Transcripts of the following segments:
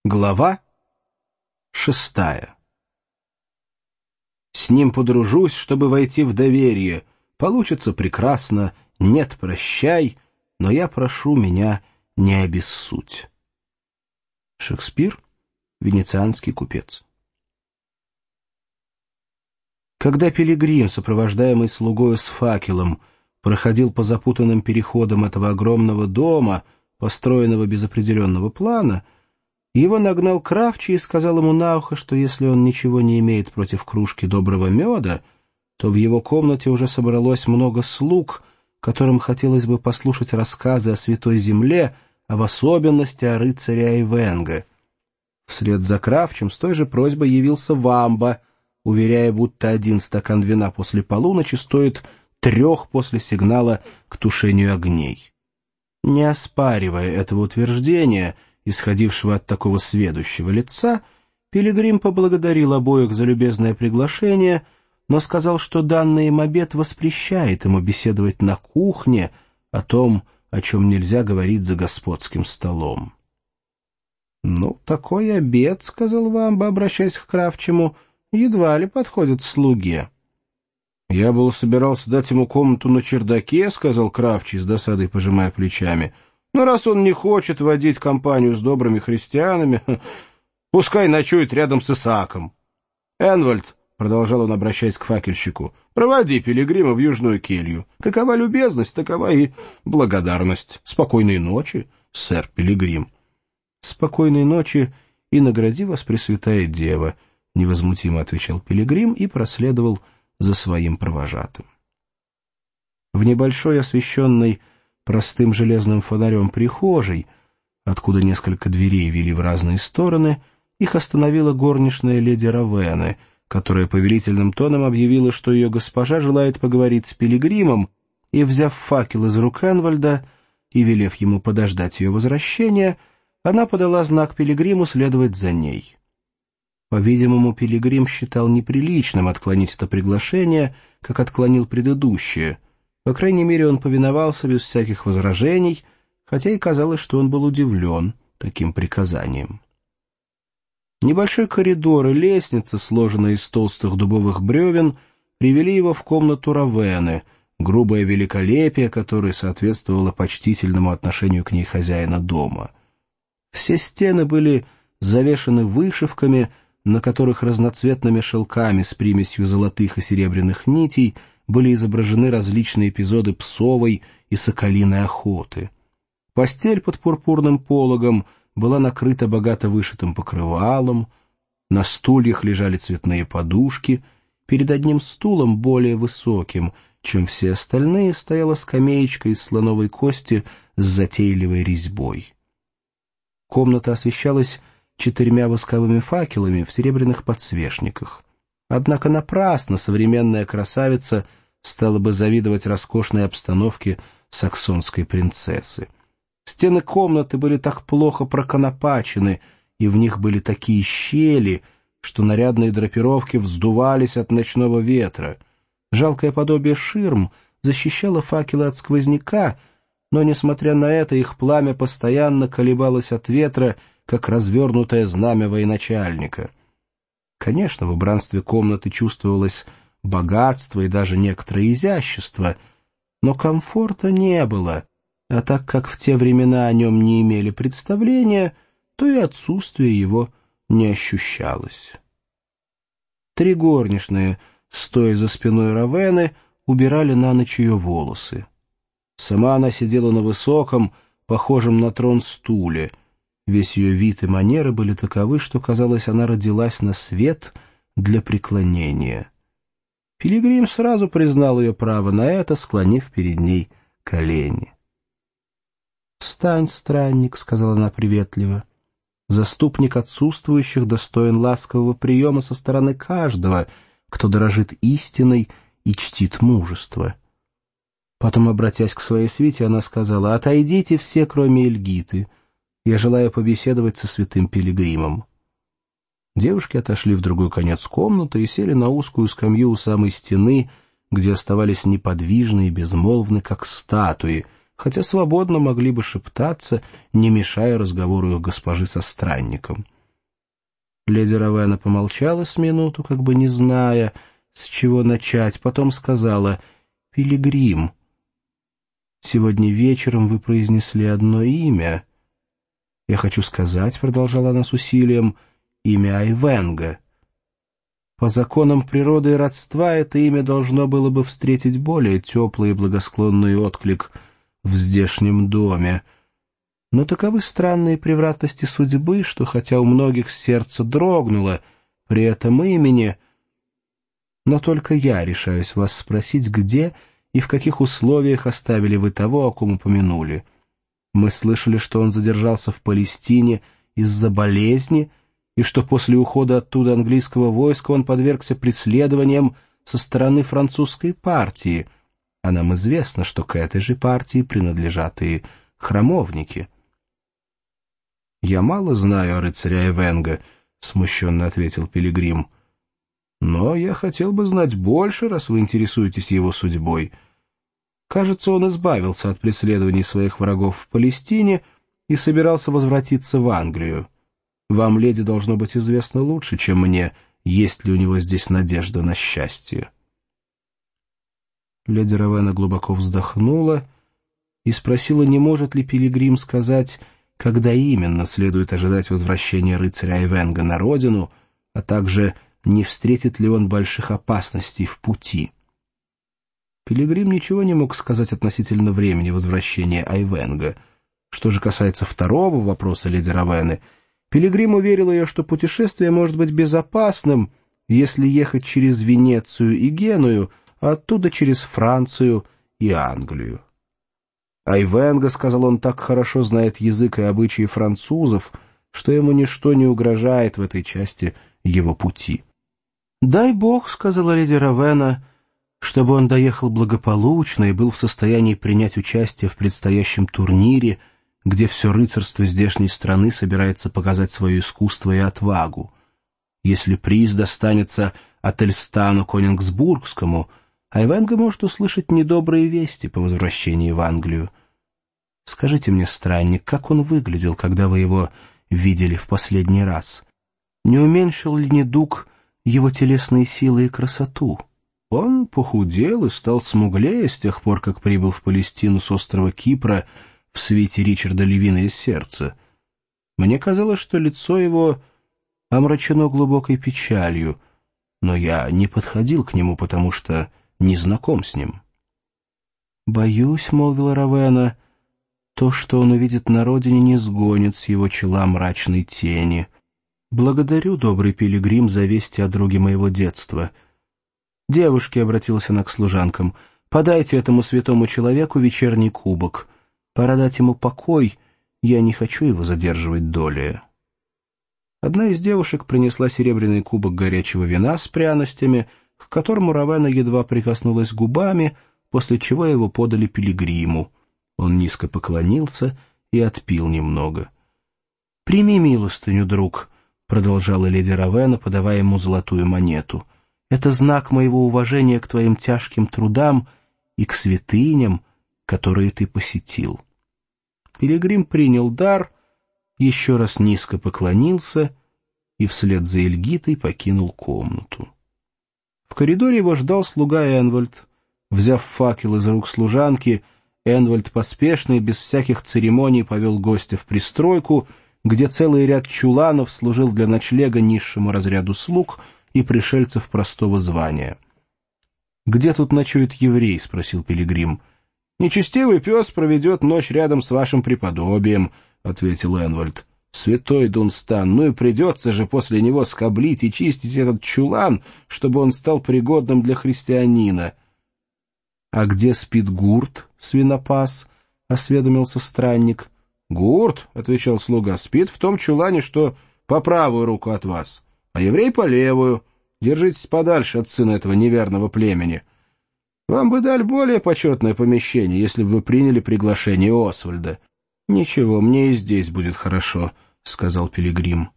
Глава 6. С ним подружусь, чтобы войти в доверие. Получится прекрасно, нет, прощай, но я прошу меня не обессудь. Шекспир, венецианский купец. Когда пилигрим, сопровождаемый слугою с факелом, проходил по запутанным переходам этого огромного дома, построенного без определенного плана, его нагнал Кравчий и сказал ему на ухо, что если он ничего не имеет против кружки доброго меда, то в его комнате уже собралось много слуг, которым хотелось бы послушать рассказы о Святой Земле, а в особенности о рыцаре Айвенго. Вслед за Кравчим с той же просьбой явился Вамба, уверяя, будто 1 стакан вина после полуночи стоит 3 после сигнала к тушению огней. Не оспаривая этого утверждения, исходившего от такого сведущего лица, пилигрим поблагодарил обоих за любезное приглашение, но сказал, что данный им обет воспрещает ему беседовать на кухне о том, о чем нельзя говорить за господским столом. «Ну, такой обет, — сказал Вамба, обращаясь к Кравчему, — едва ли подходит слуге». «Я был собирался дать ему комнату на чердаке, — сказал Кравчий, с досадой пожимая плечами, — но раз он не хочет водить компанию с добрыми христианами, пускай ночует рядом с Исааком. Энвальд, — продолжал он, обращаясь к факельщику, — проводи пилигрима в южную келью. Какова любезность, такова и благодарность. Спокойной ночи, сэр Пилигрим». «Спокойной ночи и награди вас, Пресвятая Дева», — невозмутимо отвечал Пилигрим и проследовал за своим провожатым. В небольшой освещенной простым железным фонарем прихожей, откуда несколько дверей вели в разные стороны, их остановила горничная леди Равены, которая повелительным тоном объявила, что ее госпожа желает поговорить с пилигримом, и, взяв факел из рук Энвальда и велев ему подождать ее возвращения, она подала знак пилигриму следовать за ней. По-видимому, пилигрим считал неприличным отклонить это приглашение, как отклонил предыдущее. По крайней мере, он повиновался без всяких возражений, хотя и казалось, что он был удивлен таким приказанием. Небольшой коридор и лестница, сложенная из толстых дубовых бревен, привели его в комнату Равены, грубое великолепие которой соответствовало почтительному отношению к ней хозяина дома. Все стены были завешаны вышивками, на которых разноцветными шелками с примесью золотых и серебряных нитей были изображены различные эпизоды псовой и соколиной охоты. Постель под пурпурным пологом была накрыта богато вышитым покрывалом, на стульях лежали цветные подушки, перед одним стулом, более высоким, чем все остальные, стояла скамеечка из слоновой кости с затейливой резьбой. Комната освещалась 4 восковыми факелами в серебряных подсвечниках. Однако напрасно современная красавица стала бы завидовать роскошной обстановке саксонской принцессы. Стены комнаты были так плохо проконопачены, и в них были такие щели, что нарядные драпировки вздувались от ночного ветра. Жалкое подобие ширм защищало факелы от сквозняка, но, несмотря на это, их пламя постоянно колебалось от ветра, как развернутое знамя военачальника. Конечно, в убранстве комнаты чувствовалось богатство и даже некоторое изящество, но комфорта не было, а так как в те времена о нем не имели представления, то и отсутствие его не ощущалось. 3 горничные, стоя за спиной Равены, убирали на ночь ее волосы. Сама она сидела на высоком, похожем на трон стуле. Весь ее вид и манеры были таковы, что, казалось, она родилась на свет для преклонения. Пилигрим сразу признал ее право на это, склонив перед ней колени. «Встань, странник», — сказала она приветливо. «Заступник отсутствующих достоин ласкового приема со стороны каждого, кто дорожит истиной и чтит мужество». Потом, обратясь к своей свите, она сказала: «Отойдите все, кроме Эльгиты. Я желаю побеседовать со святым пилигримом». Девушки отошли в другой конец комнаты и сели на узкую скамью у самой стены, где оставались неподвижны и безмолвны, как статуи, хотя свободно могли бы шептаться, не мешая разговору их госпожи со странником. Леди Равена помолчала с минуту, как бы не зная, с чего начать, потом сказала: «Пилигрим, сегодня вечером вы произнесли одно имя. Я хочу сказать, — продолжала она с усилием, — имя Айвенго. По законам природы и родства это имя должно было бы встретить более теплый и благосклонный отклик в здешнем доме. Но таковы странные превратности судьбы, что хотя у многих сердце дрогнуло при этом имени, но только я решаюсь вас спросить, где и в каких условиях оставили вы того, о ком упомянули. Мы слышали, что он задержался в Палестине из-за болезни, и что после ухода оттуда английского войска он подвергся преследованиям со стороны французской партии, а нам известно, что к этой же партии принадлежат и храмовники». «Я мало знаю о рыцаре Айвенго», — смущенно ответил Пилигрим. «Но я хотел бы знать больше, раз вы интересуетесь его судьбой. Кажется, он избавился от преследований своих врагов в Палестине и собирался возвратиться в Англию. Вам, леди, должно быть известно лучше, чем мне, есть ли у него здесь надежда на счастье». Леди Равена глубоко вздохнула и спросила, не может ли Пилигрим сказать, когда именно следует ожидать возвращения рыцаря Айвенго на родину, а также не встретит ли он больших опасностей в пути. Пилигрим ничего не мог сказать относительно времени возвращения Айвенго. Что же касается второго вопроса леди Равены, Пилигрим уверил ее, что путешествие может быть безопасным, если ехать через Венецию и Геную, а оттуда через Францию и Англию. Айвенго, — сказал он, — так хорошо знает язык и обычаи французов, что ему ничто не угрожает в этой части его пути. «Дай бог, — сказала леди Равена, — чтобы он доехал благополучно и был в состоянии принять участие в предстоящем турнире, где все рыцарство здешней страны собирается показать свое искусство и отвагу. Если приз достанется Ательстану Конингсбургскому, Айвенго может услышать недобрые вести по возвращении в Англию. Скажите мне, странник, как он выглядел, когда вы его видели в последний раз? Не уменьшил ли недуг его телесные силы и красоту? Он похудел и стал смуглее с тех пор, как прибыл в Палестину с острова Кипра в свите Ричарда Львиное сердце. Мне казалось, что лицо его омрачено глубокой печалью, но я не подходил к нему, потому что не знаком с ним. «Боюсь, — молвила Равена, — то, что он увидит на родине, не сгонит с его чела мрачной тени. Благодарю, добрый Пилигрим, за вести о друге моего детства. Девушки, — обратилась она к служанкам, — подайте этому святому человеку вечерний кубок. Пора дать ему покой, я не хочу его задерживать долее». Одна из девушек принесла серебряный кубок горячего вина с пряностями, к которому Равена едва прикоснулась губами, после чего его подали Пилигриму. Он низко поклонился и отпил немного. «Прими милостыню, друг», — продолжала леди Равена, подавая ему золотую монету. «Это знак моего уважения к твоим тяжким трудам и к святыням, которые ты посетил». Пилигрим принял дар, еще раз низко поклонился и вслед за Эльгитой покинул комнату. В коридоре его ждал слуга Энвольд. Взяв факел из рук служанки, Энвольд поспешно и без всяких церемоний повел гостя в пристройку, где целый ряд чуланов служил для ночлега низшему разряду слуг и пришельцев простого звания. «Где тут ночует еврей?» — спросил Пилигрим. «Нечестивый пес проведет ночь рядом с вашим преподобием», — ответил Энвольд. «Святой Дунстан, ну и придется же после него скоблить и чистить этот чулан, чтобы он стал пригодным для христианина». «А где спит Гурт, свинопас?» — осведомился странник. «Гурт, — отвечал слуга, — спит в том чулане, что по правую руку от вас, а еврей по левую. Держитесь подальше от сына этого неверного племени. Вам бы дали более почетное помещение, если бы вы приняли приглашение Освальда». «Ничего, мне и здесь будет хорошо», — сказал Пилигрим.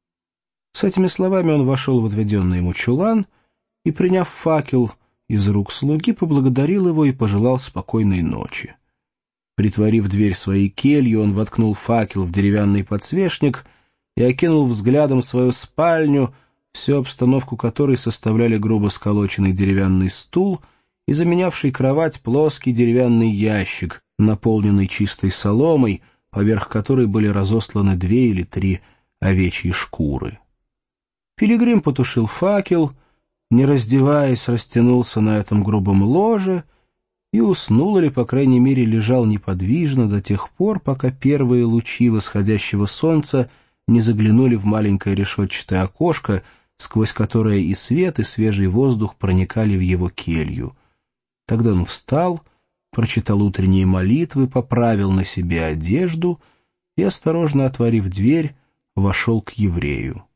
С этими словами он вошел в отведенный ему чулан и, приняв факел из рук слуги, поблагодарил его и пожелал спокойной ночи. Притворив дверь своей келью, он воткнул факел в деревянный подсвечник и окинул взглядом свою спальню, всю обстановку которой составляли грубо сколоченный деревянный стул и заменявший кровать плоский деревянный ящик, наполненный чистой соломой, поверх которой были разосланы 2 или 3 овечьи шкуры. Пилигрим потушил факел, не раздеваясь, растянулся на этом грубом ложе и уснул, или, по крайней мере, лежал неподвижно до тех пор, пока первые лучи восходящего солнца не заглянули в маленькое решетчатое окошко, сквозь которое и свет, и свежий воздух проникали в его келью. Тогда он встал, прочитал утренние молитвы, поправил на себе одежду и, осторожно отворив дверь, вошел к еврею.